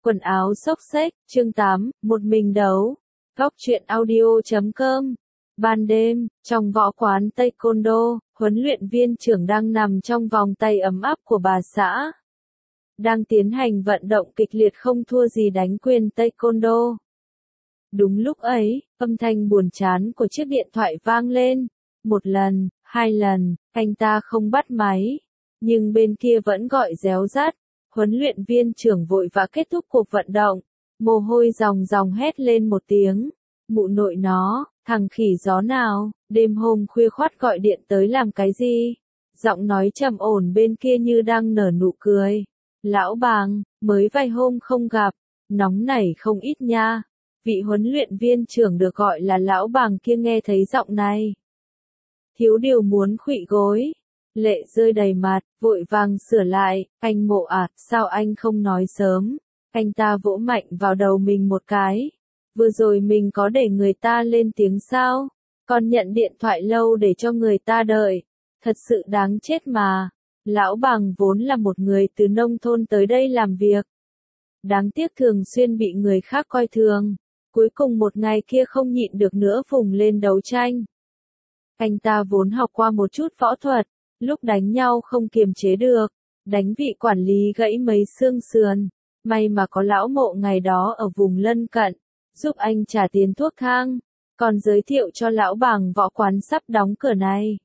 Quần áo xốc xếch, chương 8, một mình đấu. Góc truyện audio.com. Ban đêm, trong võ quán Taekwondo, huấn luyện viên trưởng đang nằm trong vòng tay ấm áp của bà xã. Đang tiến hành vận động kịch liệt không thua gì đánh quyền Taekwondo. Đúng lúc ấy, âm thanh buồn chán của chiếc điện thoại vang lên. Một lần, hai lần, anh ta không bắt máy. Nhưng bên kia vẫn gọi réo rắt. Huấn luyện viên trưởng vội vã kết thúc cuộc vận động. Mồ hôi ròng ròng hét lên một tiếng. Mụ nội nó, thằng khỉ gió nào, đêm hôm khuya khoắt gọi điện tới làm cái gì? Giọng nói trầm ổn bên kia như đang nở nụ cười. Lão bàng, mới vài hôm không gặp, nóng nảy không ít nha. Vị huấn luyện viên trưởng được gọi là lão bàng kia nghe thấy giọng này. Thiếu điều muốn khuỵu gối. Lệ rơi đầy mặt, vội vàng sửa lại, anh Mộ à, sao anh không nói sớm? Anh ta vỗ mạnh vào đầu mình một cái. Vừa rồi mình có để người ta lên tiếng sao? Còn nhận điện thoại lâu để cho người ta đợi. Thật sự đáng chết mà. Lão bàng vốn là một người từ nông thôn tới đây làm việc. Đáng tiếc thường xuyên bị người khác coi thường. Cuối cùng một ngày kia không nhịn được nữa vùng lên đấu tranh. Anh ta vốn học qua một chút võ thuật. Lúc đánh nhau không kiềm chế được, đánh vị quản lý gãy mấy xương sườn. May mà có lão Mộ ngày đó ở vùng lân cận, giúp anh trả tiền thuốc thang, còn giới thiệu cho lão bàng võ quán sắp đóng cửa này.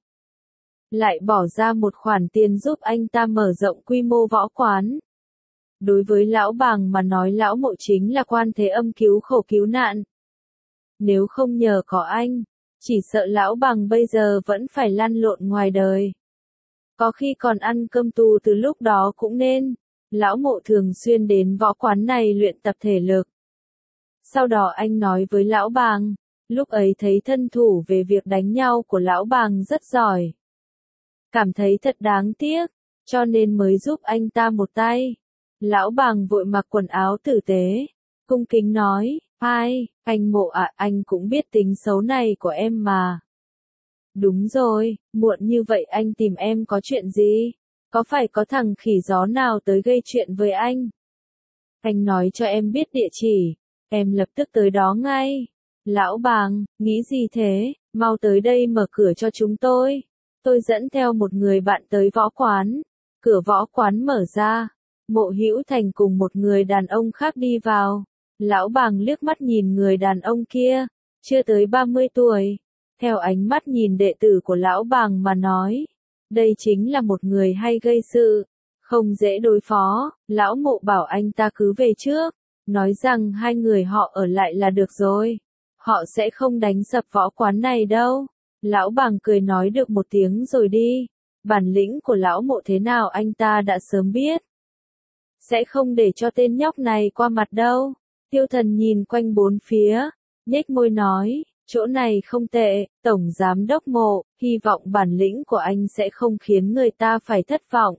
Lại bỏ ra một khoản tiền giúp anh ta mở rộng quy mô võ quán. Đối với lão bàng mà nói lão Mộ chính là quan thế âm cứu khổ cứu nạn. Nếu không nhờ có anh, chỉ sợ lão bàng bây giờ vẫn phải lăn lộn ngoài đời. Có khi còn ăn cơm tù từ lúc đó cũng nên. Lão Mộ thường xuyên đến võ quán này luyện tập thể lực. Sau đó anh nói với lão bàng, lúc ấy thấy thân thủ về việc đánh nhau của lão bàng rất giỏi. Cảm thấy thật đáng tiếc, cho nên mới giúp anh ta một tay. Lão bàng vội mặc quần áo tử tế, cung kính nói, ai, anh Mộ à, anh cũng biết tính xấu này của em mà. Đúng rồi, muộn như vậy anh tìm em có chuyện gì? Có phải có thằng khỉ gió nào tới gây chuyện với anh? Anh nói cho em biết địa chỉ, em lập tức tới đó ngay. Lão bàng, nghĩ gì thế, mau tới đây mở cửa cho chúng tôi. Tôi dẫn theo một người bạn tới võ quán. Cửa võ quán mở ra. Mộ Hữu Thành cùng một người đàn ông khác đi vào. Lão bàng liếc mắt nhìn người đàn ông kia, chưa tới 30 tuổi. Theo ánh mắt nhìn đệ tử của lão bàng mà nói, đây chính là một người hay gây sự, không dễ đối phó. Lão Mộ bảo anh ta cứ về trước, nói rằng hai người họ ở lại là được rồi. Họ sẽ không đánh sập võ quán này đâu. Lão bàng cười nói được một tiếng rồi đi. Bản lĩnh của lão Mộ thế nào anh ta đã sớm biết. Sẽ không để cho tên nhóc này qua mặt đâu. Tiêu Thần nhìn quanh bốn phía, nhếch môi nói. Chỗ này không tệ, Tổng Giám đốc Mộ, hy vọng bản lĩnh của anh sẽ không khiến người ta phải thất vọng.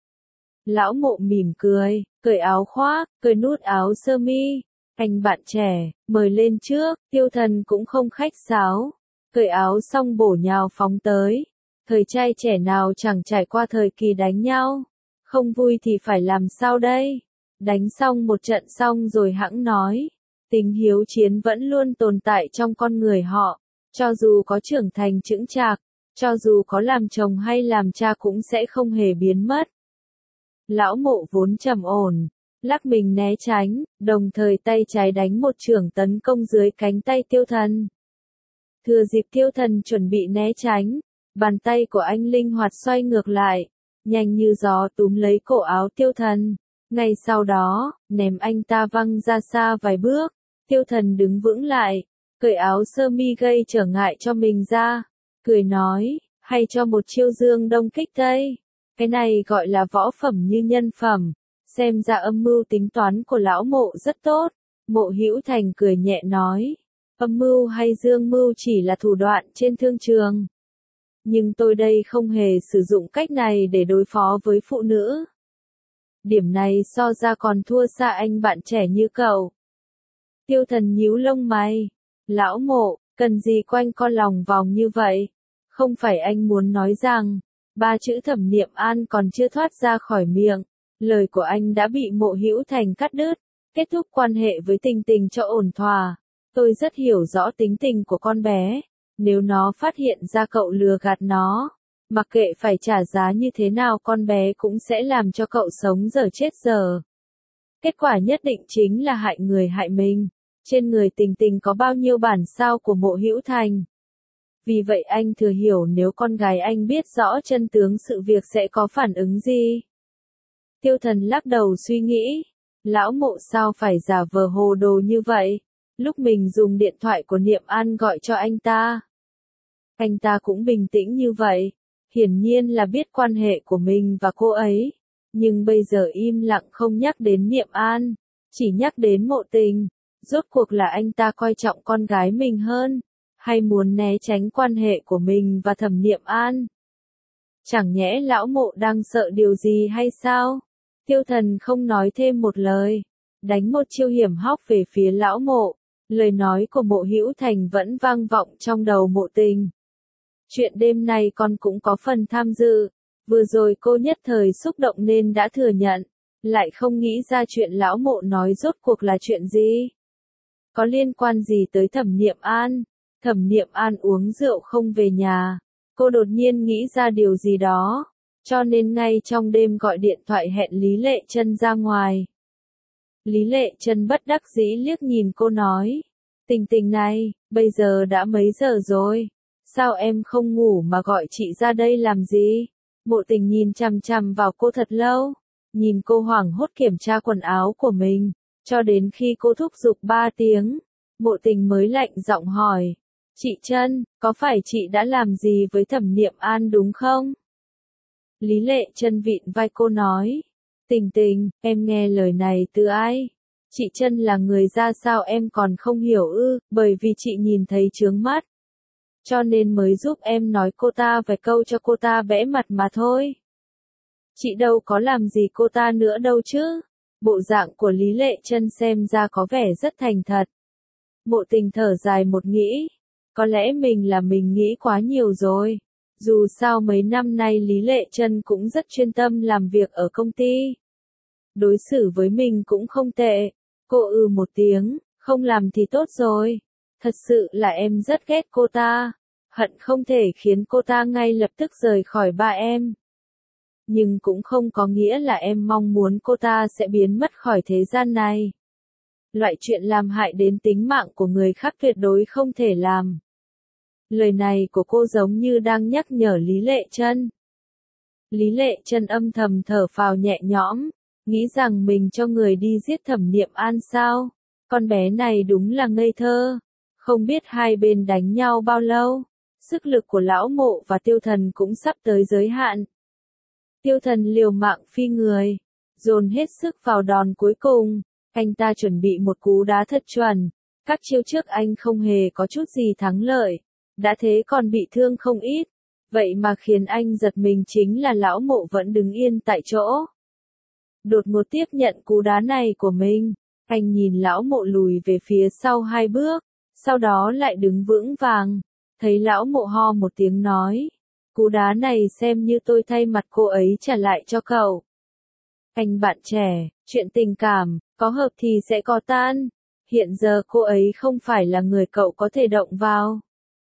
Lão Mộ mỉm cười, cởi áo khoác, cởi nút áo sơ mi. Anh bạn trẻ, mời lên trước. Tiêu Thần cũng không khách sáo. Cởi áo xong bổ nhào phóng tới. Thời trai trẻ nào chẳng trải qua thời kỳ đánh nhau. Không vui thì phải làm sao đây? Đánh xong một trận xong rồi hẵng nói. Tính hiếu chiến vẫn luôn tồn tại trong con người họ, cho dù có trưởng thành chững chạc, cho dù có làm chồng hay làm cha cũng sẽ không hề biến mất. Lão Mộ vốn trầm ổn, lắc mình né tránh, đồng thời tay trái đánh một chưởng tấn công dưới cánh tay Tiêu Thần. Thừa dịp Tiêu Thần chuẩn bị né tránh, bàn tay của anh linh hoạt xoay ngược lại, nhanh như gió túm lấy cổ áo Tiêu Thần. Ngay sau đó, ném anh ta văng ra xa vài bước. Tiêu Thần đứng vững lại, cởi áo sơ mi gây trở ngại cho mình ra, cười nói, hay cho một chiêu dương đông kích tây. Cái này gọi là võ phẩm như nhân phẩm, xem ra âm mưu tính toán của lão Mộ rất tốt. Mộ Hữu Thành cười nhẹ nói, âm mưu hay dương mưu chỉ là thủ đoạn trên thương trường. Nhưng tôi đây không hề sử dụng cách này để đối phó với phụ nữ. Điểm này so ra còn thua xa anh bạn trẻ như cậu. Tiêu Thần nhíu lông mày. Lão Mộ, cần gì quanh co lòng vòng như vậy? Không phải anh muốn nói rằng, ba chữ Thẩm Niệm An còn chưa thoát ra khỏi miệng. Lời của anh đã bị Mộ Hữu Thành cắt đứt. Kết thúc quan hệ với Tình Tình cho ổn thỏa. Tôi rất hiểu rõ tính tình của con bé. Nếu nó phát hiện ra cậu lừa gạt nó, mặc kệ phải trả giá như thế nào con bé cũng sẽ làm cho cậu sống dở chết dở. Kết quả nhất định chính là hại người hại mình. Trên người Tình Tình có bao nhiêu bản sao của Mộ Hữu Thành. Vì vậy anh thừa hiểu nếu con gái anh biết rõ chân tướng sự việc sẽ có phản ứng gì. Tiêu Thần lắc đầu suy nghĩ. Lão Mộ sao phải giả vờ hồ đồ như vậy? Lúc mình dùng điện thoại của Niệm An gọi cho anh ta cũng bình tĩnh như vậy. Hiển nhiên là biết quan hệ của mình và cô ấy. Nhưng bây giờ im lặng không nhắc đến Niệm An, chỉ nhắc đến Mộ Tình. Rốt cuộc là anh ta coi trọng con gái mình hơn, hay muốn né tránh quan hệ của mình và Thẩm Niệm An? Chẳng nhẽ lão Mộ đang sợ điều gì hay sao? Tiêu Thần không nói thêm một lời, đánh một chiêu hiểm hóc về phía lão Mộ. Lời nói của Mộ Hữu Thành vẫn vang vọng trong đầu Mộ Tình. Chuyện đêm nay con cũng có phần tham dự. Vừa rồi cô nhất thời xúc động nên đã thừa nhận, lại không nghĩ ra chuyện lão Mộ nói rốt cuộc là chuyện gì. Có liên quan gì tới Thẩm Niệm An? Thẩm Niệm An uống rượu không về nhà. Cô đột nhiên nghĩ ra điều gì đó, cho nên ngay trong đêm gọi điện thoại hẹn Lý Lệ Chân ra ngoài. Lý Lệ Chân bất đắc dĩ liếc nhìn cô nói, Tình Tình này, bây giờ đã mấy giờ rồi? Sao em không ngủ mà gọi chị ra đây làm gì? Mộ Tình nhìn chằm chằm vào cô thật lâu, nhìn cô hoảng hốt kiểm tra quần áo của mình, cho đến khi cô thúc giục 3 tiếng, Mộ Tình mới lạnh giọng hỏi, chị Chân, có phải chị đã làm gì với Thẩm Niệm An đúng không? Lý Lệ Chân vịn vai cô nói, Tình Tình, em nghe lời này từ ai? Chị Chân là người ra sao em còn không hiểu ư? Bởi vì chị nhìn thấy chướng mắt, cho nên mới giúp em nói cô ta vài câu cho cô ta bẽ mặt mà thôi. Chị đâu có làm gì cô ta nữa đâu chứ. Bộ dạng của Lý Lệ Chân xem ra có vẻ rất thành thật. Mộ Tình thở dài một nghĩ, có lẽ mình nghĩ quá nhiều rồi. Dù sao mấy năm nay Lý Lệ Chân cũng rất chuyên tâm làm việc ở công ty. Đối xử với mình cũng không tệ. Cô một tiếng, không làm thì tốt rồi. Thật sự là em rất ghét cô ta, hận không thể khiến cô ta ngay lập tức rời khỏi ba em. Nhưng cũng không có nghĩa là em mong muốn cô ta sẽ biến mất khỏi thế gian này. Loại chuyện làm hại đến tính mạng của người khác tuyệt đối không thể làm. Lời này của cô giống như đang nhắc nhở Lý Lệ Chân. Lý Lệ Chân âm thầm thở phào nhẹ nhõm, nghĩ rằng mình cho người đi giết Thẩm Niệm An sao? Con bé này đúng là ngây thơ. Không biết hai bên đánh nhau bao lâu, sức lực của lão Mộ và Tiêu Thần cũng sắp tới giới hạn. Tiêu Thần liều mạng phi người, dồn hết sức vào đòn cuối cùng. Anh ta chuẩn bị một cú đá thật chuẩn. Các chiêu trước anh không hề có chút gì thắng lợi, đã thế còn bị thương không ít. Vậy mà khiến anh giật mình chính là lão Mộ vẫn đứng yên tại chỗ. Đột ngột tiếp nhận cú đá này của mình, anh nhìn lão Mộ lùi về phía sau 2 bước, sau đó lại đứng vững vàng. Thấy lão Mộ ho một tiếng nói, cú đá này xem như tôi thay mặt cô ấy trả lại cho cậu. Anh bạn trẻ, chuyện tình cảm, có hợp thì sẽ có tan. Hiện giờ cô ấy không phải là người cậu có thể động vào.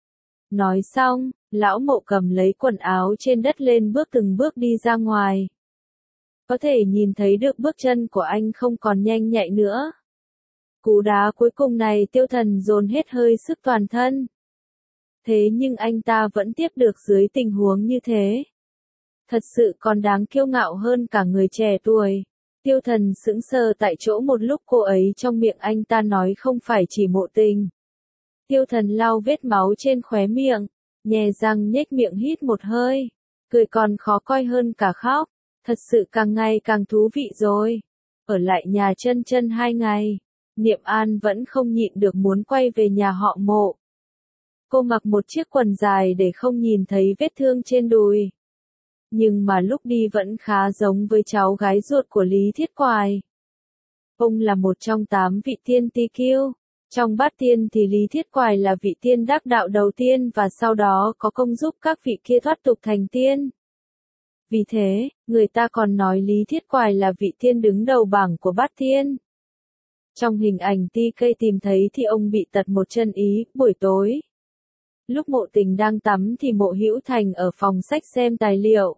Nói xong, lão Mộ cầm lấy quần áo trên đất lên bước từng bước đi ra ngoài. Có thể nhìn thấy được bước chân của anh không còn nhanh nhạy nữa. Cú đá cuối cùng này Tiêu Thần dồn hết hơi sức toàn thân. Thế nhưng anh ta vẫn tiếp được dưới tình huống như thế. Thật sự còn đáng kiêu ngạo hơn cả người trẻ tuổi. Tiêu Thần sững sờ tại chỗ một lúc, cô ấy trong miệng anh ta nói không phải chỉ Mộ Tình. Tiêu Thần lau vết máu trên khóe miệng, nhè răng nhếch miệng hít một hơi, cười còn khó coi hơn cả khóc. Thật sự càng ngày càng thú vị rồi. Ở lại nhà Chân Chân 2 ngày, Niệm An vẫn không nhịn được muốn quay về nhà họ Mộ. Cô mặc một chiếc quần dài để không nhìn thấy vết thương trên đùi. Nhưng mà lúc đi vẫn khá giống với cháu gái ruột của Lý Thiết Quài. Ông là một trong 8 vị tiên ti kiêu. Trong bát tiên thì Lý Thiết Quài là vị tiên đắc đạo đầu tiên và sau đó có công giúp các vị kia thoát tục thành tiên. Vì thế, người ta còn nói Lý Thiết Quài là vị tiên đứng đầu bảng của bát tiên. Trong hình ảnh TK tìm thấy thì ông bị tật một chân ý, buổi tối. Lúc Mộ Tình đang tắm thì Mộ Hữu Thành ở phòng sách xem tài liệu.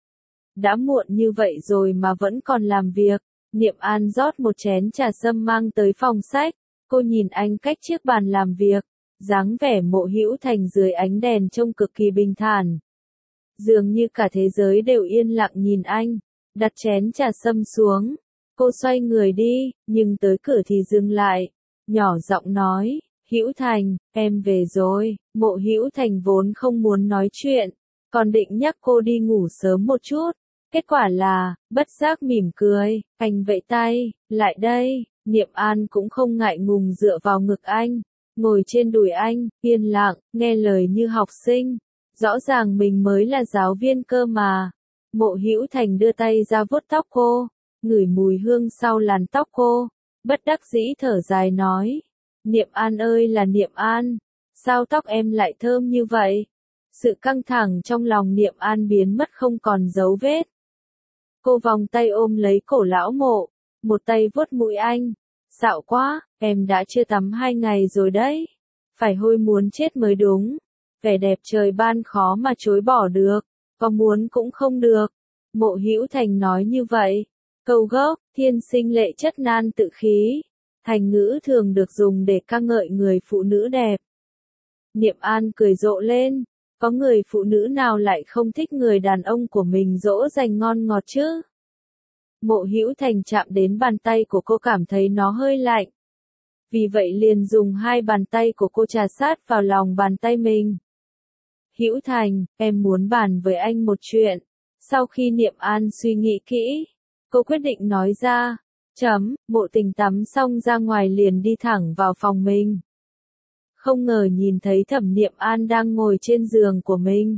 Đã muộn như vậy rồi mà vẫn còn làm việc. Niệm An rót một chén trà sâm mang tới phòng sách. Cô nhìn anh cách chiếc bàn làm việc. Dáng vẻ Mộ Hữu Thành dưới ánh đèn trông cực kỳ bình thản. Dường như cả thế giới đều yên lặng nhìn anh. Đặt chén trà sâm xuống. Cô xoay người đi, nhưng tới cửa thì dừng lại. Nhỏ giọng nói, Hữu Thành, em về rồi. Mộ Hữu Thành vốn không muốn nói chuyện. Còn định nhắc cô đi ngủ sớm một chút. Kết quả là, bất giác mỉm cười, anh vẫy tay, lại đây. Niệm An cũng không ngại ngùng dựa vào ngực anh. Ngồi trên đùi anh, yên lặng, nghe lời như học sinh. Rõ ràng mình mới là giáo viên cơ mà. Mộ Hữu Thành đưa tay ra vuốt tóc cô, ngửi mùi hương sau làn tóc cô. Bất đắc dĩ thở dài nói. Niệm An ơi là Niệm An, sao tóc em lại thơm như vậy? Sự căng thẳng trong lòng Niệm An biến mất không còn dấu vết. Cô vòng tay ôm lấy cổ lão Mộ, một tay vuốt mũi anh. Xạo quá, em đã chưa tắm 2 ngày rồi đấy. Phải hôi muốn chết mới đúng. Vẻ đẹp trời ban khó mà chối bỏ được, có muốn cũng không được. Mộ Hữu Thành nói như vậy. Câu gốc, thiên sinh lệ chất nan tự khí. Thành ngữ thường được dùng để ca ngợi người phụ nữ đẹp. Niệm An cười rộ lên. Có người phụ nữ nào lại không thích người đàn ông của mình dỗ dành ngon ngọt chứ? Mộ Hữu Thành chạm đến bàn tay của cô cảm thấy nó hơi lạnh. Vì vậy liền dùng 2 bàn tay của cô trà sát vào lòng bàn tay mình. Hữu Thành, em muốn bàn với anh một chuyện. Sau khi Niệm An suy nghĩ kỹ, cô quyết định nói ra. Mộ Tình tắm xong ra ngoài liền đi thẳng vào phòng mình. Không ngờ nhìn thấy Thẩm Niệm An đang ngồi trên giường của mình.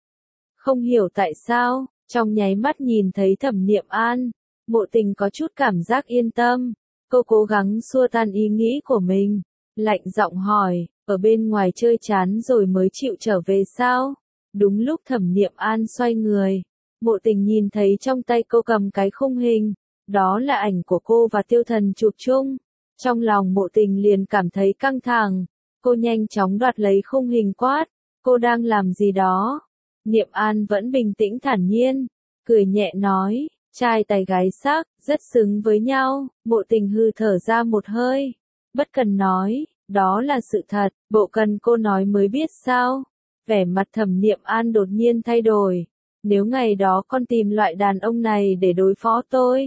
Không hiểu tại sao, trong nháy mắt nhìn thấy Thẩm Niệm An, Mộ Tình có chút cảm giác yên tâm. Cô cố gắng xua tan ý nghĩ của mình. Lạnh giọng hỏi, ở bên ngoài chơi chán rồi mới chịu trở về sao? Đúng lúc Thẩm Niệm An xoay người, Mộ Tình nhìn thấy trong tay cô cầm cái khung hình. Đó là ảnh của cô và Tiêu Thần chụp chung. Trong lòng Mộ Tình liền cảm thấy căng thẳng. Cô nhanh chóng đoạt lấy khung hình quát. Cô đang làm gì đó? Niệm An vẫn bình tĩnh thản nhiên. Cười nhẹ nói, trai tài gái sắc, rất xứng với nhau. Mộ Tình hư thở ra một hơi. Bất cần nói, đó là sự thật, bộ cần cô nói mới biết sao. Vẻ mặt Thẩm Niệm An đột nhiên thay đổi. Nếu ngày đó con tìm loại đàn ông này để đối phó tôi,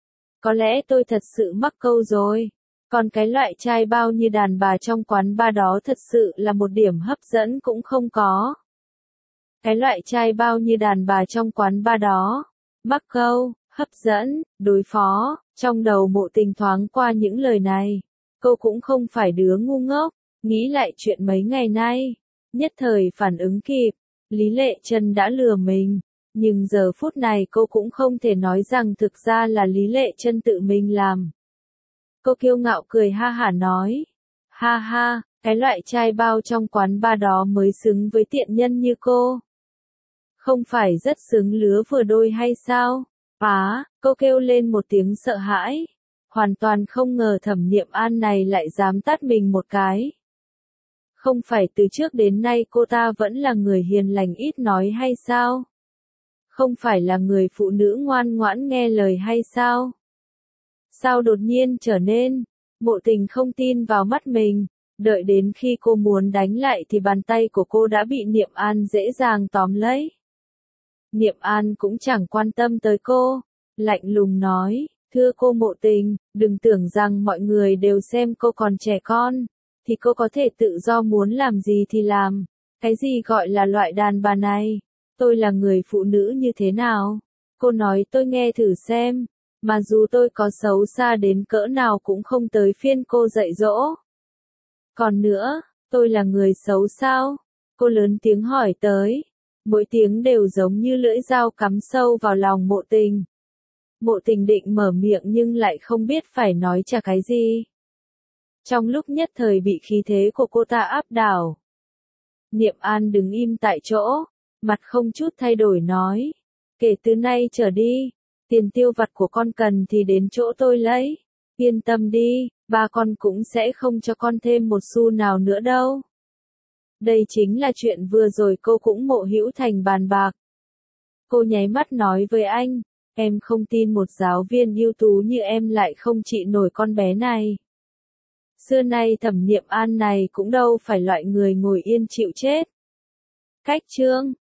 có lẽ tôi thật sự mắc câu rồi. Còn cái loại trai bao như đàn bà trong quán bar đó thật sự là một điểm hấp dẫn cũng không có. Cái loại trai bao như đàn bà trong quán bar đó, mắc câu, hấp dẫn, đối phó, trong đầu Mộ Tình thoáng qua những lời này. Cô cũng không phải đứa ngu ngốc, nghĩ lại chuyện mấy ngày nay, nhất thời phản ứng kịp, Lý Lệ Chân đã lừa mình. Nhưng giờ phút này cô cũng không thể nói rằng thực ra là Lý Lệ Chân tự mình làm. Cô kiêu ngạo cười ha hả nói. Ha ha, cái loại trai bao trong quán bar đó mới xứng với tiện nhân như cô. Không phải rất xứng lứa vừa đôi hay sao? Cô kêu lên một tiếng sợ hãi. Hoàn toàn không ngờ Thẩm Niệm An này lại dám tát mình một cái. Không phải từ trước đến nay cô ta vẫn là người hiền lành ít nói hay sao? Không phải là người phụ nữ ngoan ngoãn nghe lời hay sao? Sao đột nhiên trở nên? Mộ Tình không tin vào mắt mình. Đợi đến khi cô muốn đánh lại thì bàn tay của cô đã bị Niệm An dễ dàng tóm lấy. Niệm An cũng chẳng quan tâm tới cô. Lạnh lùng nói, thưa cô Mộ Tình, đừng tưởng rằng mọi người đều xem cô còn trẻ con, thì cô có thể tự do muốn làm gì thì làm. Cái gì gọi là loại đàn bà này? Tôi là người phụ nữ như thế nào? Cô nói tôi nghe thử xem. Mà dù tôi có xấu xa đến cỡ nào cũng không tới phiên cô dạy dỗ. Còn nữa, tôi là người xấu sao? Cô lớn tiếng hỏi tới. Mỗi tiếng đều giống như lưỡi dao cắm sâu vào lòng Mộ Tình. Mộ Tình định mở miệng nhưng lại không biết phải nói trả cái gì. Trong lúc nhất thời bị khí thế của cô ta áp đảo. Niệm An đứng im tại chỗ, mặt không chút thay đổi nói. Kể từ nay trở đi, tiền tiêu vặt của con cần thì đến chỗ tôi lấy. Yên tâm đi, ba con cũng sẽ không cho con thêm một xu nào nữa đâu. Đây chính là chuyện vừa rồi cô cũng Mộ Hữu Thành bàn bạc. Cô nháy mắt nói với anh, em không tin một giáo viên ưu tú như em lại không trị nổi con bé này. Xưa nay Thẩm Niệm An này cũng đâu phải loại người ngồi yên chịu chết. Cách chương